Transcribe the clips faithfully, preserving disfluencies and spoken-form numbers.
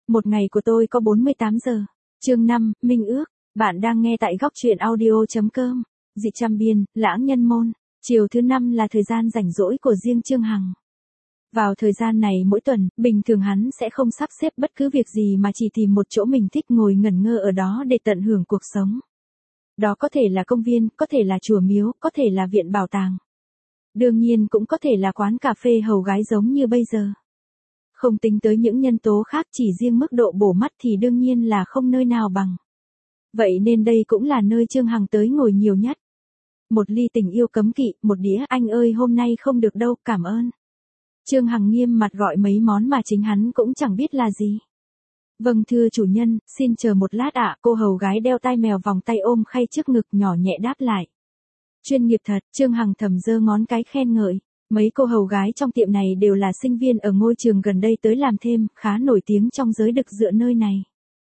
Một ngày của tôi có bốn mươi tám giờ. Chương năm, Minh ước. Bạn đang nghe tại góc truyện audio.com. Dị trăm biên, lãng nhân môn. Chiều thứ năm là thời gian rảnh rỗi của riêng Trương Hằng. Vào thời gian này mỗi tuần, bình thường hắn sẽ không sắp xếp bất cứ việc gì mà chỉ tìm một chỗ mình thích ngồi ngẩn ngơ ở đó để tận hưởng cuộc sống. Đó có thể là công viên, có thể là chùa miếu, có thể là viện bảo tàng. Đương nhiên cũng có thể là quán cà phê hầu gái giống như bây giờ. Không tính tới những nhân tố khác, chỉ riêng mức độ bổ mắt thì đương nhiên là không nơi nào bằng. Vậy nên đây cũng là nơi Trương Hằng tới ngồi nhiều nhất. Một ly tình yêu cấm kỵ, một đĩa anh ơi hôm nay không được đâu, cảm ơn. Trương Hằng nghiêm mặt gọi mấy món mà chính hắn cũng chẳng biết là gì. Vâng thưa chủ nhân, xin chờ một lát ạ. Cô hầu gái đeo tai mèo vòng tay ôm khay trước ngực nhỏ nhẹ đáp lại. Chuyên nghiệp thật, Trương Hằng thầm giơ ngón cái khen ngợi. Mấy cô hầu gái trong tiệm này đều là sinh viên ở ngôi trường gần đây tới làm thêm, khá nổi tiếng trong giới đực dựa nơi này.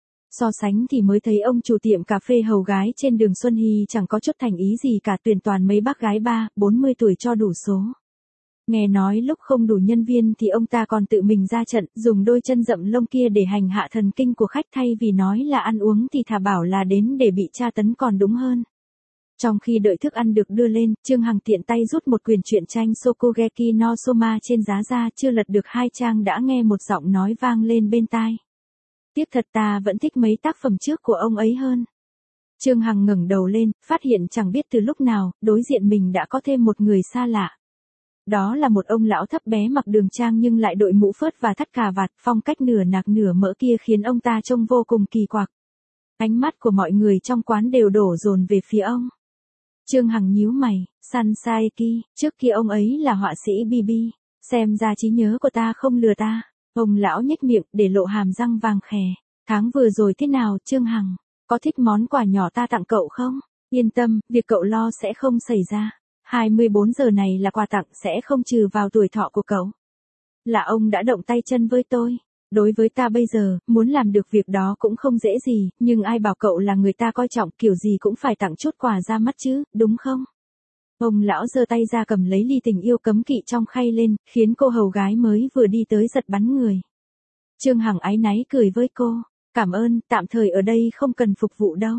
So sánh thì mới thấy ông chủ tiệm cà phê hầu gái trên đường Xuân Hy chẳng có chút thành ý gì cả, tuyển toàn mấy bác gái ba, bốn mươi tuổi cho đủ số. Nghe nói lúc không đủ nhân viên thì ông ta còn tự mình ra trận, dùng đôi chân rậm lông kia để hành hạ thần kinh của khách, thay vì nói là ăn uống thì thà bảo là đến để bị tra tấn còn đúng hơn. Trong khi đợi thức ăn được đưa lên, Trương Hằng tiện tay rút một quyển truyện tranh Shokugeki no Soma trên giá ra, chưa lật được hai trang đã nghe một giọng nói vang lên bên tai. Tiếc thật, ta vẫn thích mấy tác phẩm trước của ông ấy hơn. Trương Hằng ngẩng đầu lên, phát hiện chẳng biết từ lúc nào, đối diện mình đã có thêm một người xa lạ. Đó là một ông lão thấp bé mặc đường trang nhưng lại đội mũ phớt và thắt cà vạt, phong cách nửa nạc nửa mỡ kia khiến ông ta trông vô cùng kỳ quặc. Ánh mắt của mọi người trong quán đều đổ dồn về phía ông. Trương Hằng nhíu mày, San Saeki, trước kia ông ấy là họa sĩ bê bê, xem ra trí nhớ của ta không lừa ta. Ông lão nhếch miệng để lộ hàm răng vàng khè. Tháng vừa rồi thế nào Trương Hằng, có thích món quà nhỏ ta tặng cậu không? Yên tâm, việc cậu lo sẽ không xảy ra. hai mươi bốn giờ này là quà tặng, sẽ không trừ vào tuổi thọ của cậu. Là ông đã động tay chân với tôi. Đối với ta bây giờ, muốn làm được việc đó cũng không dễ gì, nhưng ai bảo cậu là người ta coi trọng, kiểu gì cũng phải tặng chút quà ra mắt chứ, đúng không? Ông lão giơ tay ra cầm lấy ly tình yêu cấm kỵ trong khay lên, khiến cô hầu gái mới vừa đi tới giật bắn người. Trương Hằng áy náy cười với cô, cảm ơn, tạm thời ở đây không cần phục vụ đâu.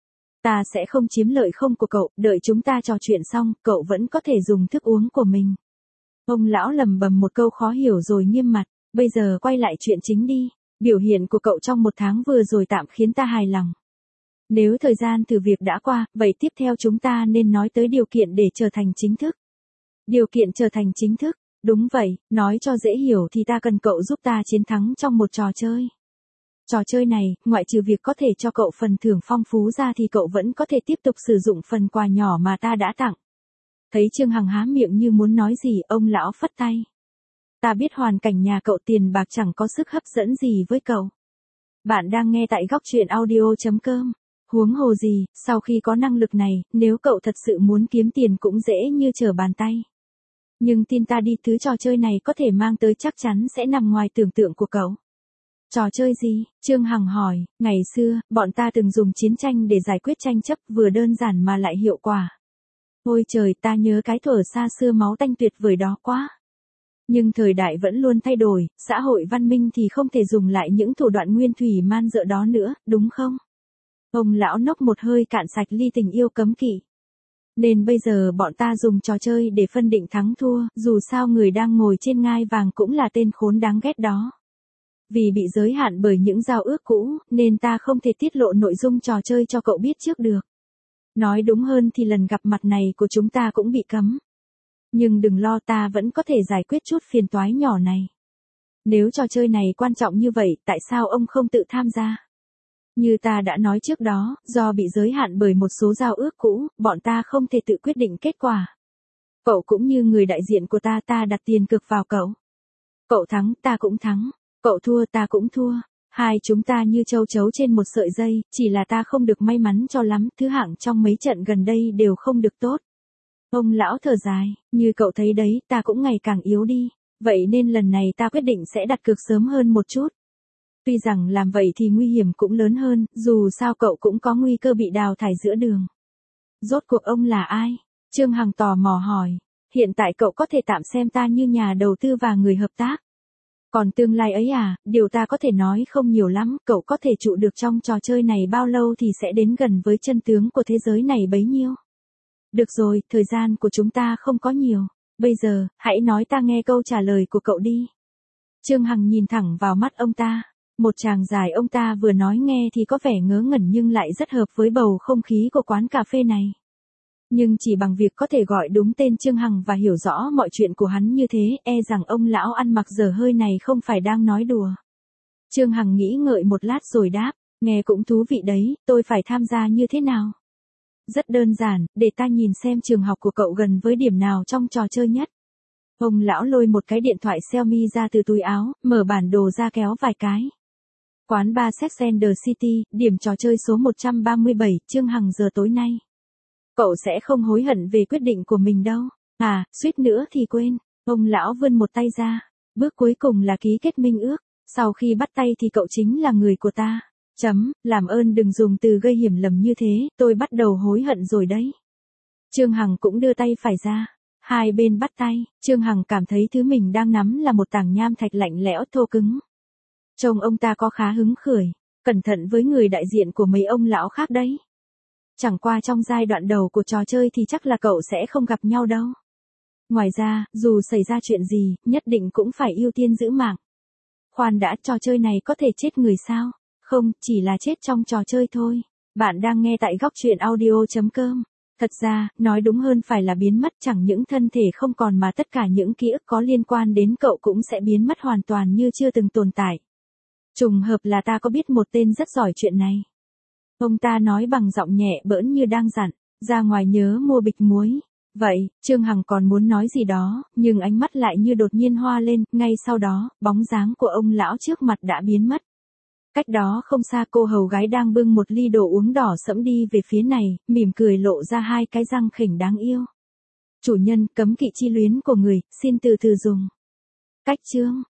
Ta sẽ không chiếm lợi không của cậu, đợi chúng ta trò chuyện xong, cậu vẫn có thể dùng thức uống của mình. Ông lão lầm bầm một câu khó hiểu rồi nghiêm mặt, bây giờ quay lại chuyện chính đi, biểu hiện của cậu trong một tháng vừa rồi tạm khiến ta hài lòng. Nếu thời gian thử việc đã qua, vậy tiếp theo chúng ta nên nói tới điều kiện để trở thành chính thức. Điều kiện trở thành chính thức, đúng vậy, nói cho dễ hiểu thì ta cần cậu giúp ta chiến thắng trong một trò chơi. Trò chơi này, ngoại trừ việc có thể cho cậu phần thưởng phong phú ra thì cậu vẫn có thể tiếp tục sử dụng phần quà nhỏ mà ta đã tặng. Thấy Trương Hằng há miệng như muốn nói gì, ông lão phất tay. Ta biết hoàn cảnh nhà cậu tiền bạc chẳng có sức hấp dẫn gì với cậu. Bạn đang nghe tại góc truyện audio.com. Huống hồ gì, sau khi có năng lực này, nếu cậu thật sự muốn kiếm tiền cũng dễ như trở bàn tay. Nhưng tin ta đi, thứ trò chơi này có thể mang tới chắc chắn sẽ nằm ngoài tưởng tượng của cậu. Trò chơi gì? Trương Hằng hỏi. Ngày xưa, bọn ta từng dùng chiến tranh để giải quyết tranh chấp, vừa đơn giản mà lại hiệu quả. Ôi trời, ta nhớ cái thuở xa xưa máu tanh tuyệt vời đó quá. Nhưng thời đại vẫn luôn thay đổi, xã hội văn minh thì không thể dùng lại những thủ đoạn nguyên thủy man dợ đó nữa, đúng không? Ông lão nốc một hơi cạn sạch ly tình yêu cấm kỵ. Nên bây giờ bọn ta dùng trò chơi để phân định thắng thua, dù sao người đang ngồi trên ngai vàng cũng là tên khốn đáng ghét đó. Vì bị giới hạn bởi những giao ước cũ, nên ta không thể tiết lộ nội dung trò chơi cho cậu biết trước được. Nói đúng hơn thì lần gặp mặt này của chúng ta cũng bị cấm. Nhưng đừng lo, ta vẫn có thể giải quyết chút phiền toái nhỏ này. Nếu trò chơi này quan trọng như vậy, tại sao ông không tự tham gia? Như ta đã nói trước đó, do bị giới hạn bởi một số giao ước cũ, bọn ta không thể tự quyết định kết quả. Cậu cũng như người đại diện của ta, ta đặt tiền cược vào cậu. Cậu thắng, ta cũng thắng. Cậu thua, ta cũng thua. Hai chúng ta như châu chấu trên một sợi dây, chỉ là ta không được may mắn cho lắm, thứ hạng trong mấy trận gần đây đều không được tốt. Ông lão thở dài, như cậu thấy đấy, ta cũng ngày càng yếu đi, vậy nên lần này ta quyết định sẽ đặt cược sớm hơn một chút. Tuy rằng làm vậy thì nguy hiểm cũng lớn hơn, dù sao cậu cũng có nguy cơ bị đào thải giữa đường. Rốt cuộc ông là ai? Trương Hằng tò mò hỏi. Hiện tại cậu có thể tạm xem ta như nhà đầu tư và người hợp tác. Còn tương lai ấy à, điều ta có thể nói không nhiều lắm, cậu có thể trụ được trong trò chơi này bao lâu thì sẽ đến gần với chân tướng của thế giới này bấy nhiêu. Được rồi, thời gian của chúng ta không có nhiều. Bây giờ, hãy nói ta nghe câu trả lời của cậu đi. Trương Hằng nhìn thẳng vào mắt ông ta. Một tràng dài ông ta vừa nói nghe thì có vẻ ngớ ngẩn nhưng lại rất hợp với bầu không khí của quán cà phê này. Nhưng chỉ bằng việc có thể gọi đúng tên Trương Hằng và hiểu rõ mọi chuyện của hắn như thế, e rằng ông lão ăn mặc dở hơi này không phải đang nói đùa. Trương Hằng nghĩ ngợi một lát rồi đáp, nghe cũng thú vị đấy, tôi phải tham gia như thế nào? Rất đơn giản, để ta nhìn xem trường học của cậu gần với điểm nào trong trò chơi nhất. Ông lão lôi một cái điện thoại Xiaomi ra từ túi áo, mở bản đồ ra kéo vài cái. Quán bar Sex and the City, điểm trò chơi số một trăm ba mươi bảy, Trương Hằng giờ tối nay. Cậu sẽ không hối hận về quyết định của mình đâu. À, suýt nữa thì quên. Ông lão vươn một tay ra. Bước cuối cùng là ký kết minh ước. Sau khi bắt tay thì cậu chính là người của ta. Chấm, làm ơn đừng dùng từ gây hiểu lầm như thế, tôi bắt đầu hối hận rồi đấy. Trương Hằng cũng đưa tay phải ra. Hai bên bắt tay, Trương Hằng cảm thấy thứ mình đang nắm là một tảng nham thạch lạnh lẽo thô cứng. Trông ông ta có khá hứng khởi. Cẩn thận với người đại diện của mấy ông lão khác đấy. Chẳng qua trong giai đoạn đầu của trò chơi thì chắc là cậu sẽ không gặp nhau đâu. Ngoài ra, dù xảy ra chuyện gì, nhất định cũng phải ưu tiên giữ mạng. Khoan đã, trò chơi này có thể chết người sao? Không, chỉ là chết trong trò chơi thôi. Bạn đang nghe tại góc truyện audio chấm com. Thật ra, nói đúng hơn phải là biến mất, chẳng những thân thể không còn mà tất cả những ký ức có liên quan đến cậu cũng sẽ biến mất hoàn toàn như chưa từng tồn tại. Trùng hợp là ta có biết một tên rất giỏi chuyện này. Ông ta nói bằng giọng nhẹ bỡn như đang dặn, ra ngoài nhớ mua bịch muối. Vậy, Trương Hằng còn muốn nói gì đó, nhưng ánh mắt lại như đột nhiên hoa lên, ngay sau đó, bóng dáng của ông lão trước mặt đã biến mất. Cách đó không xa cô hầu gái đang bưng một ly đồ uống đỏ sẫm đi về phía này, mỉm cười lộ ra hai cái răng khỉnh đáng yêu. Chủ nhân, cấm kỵ chi luyến của người, xin từ từ dùng. Cách chương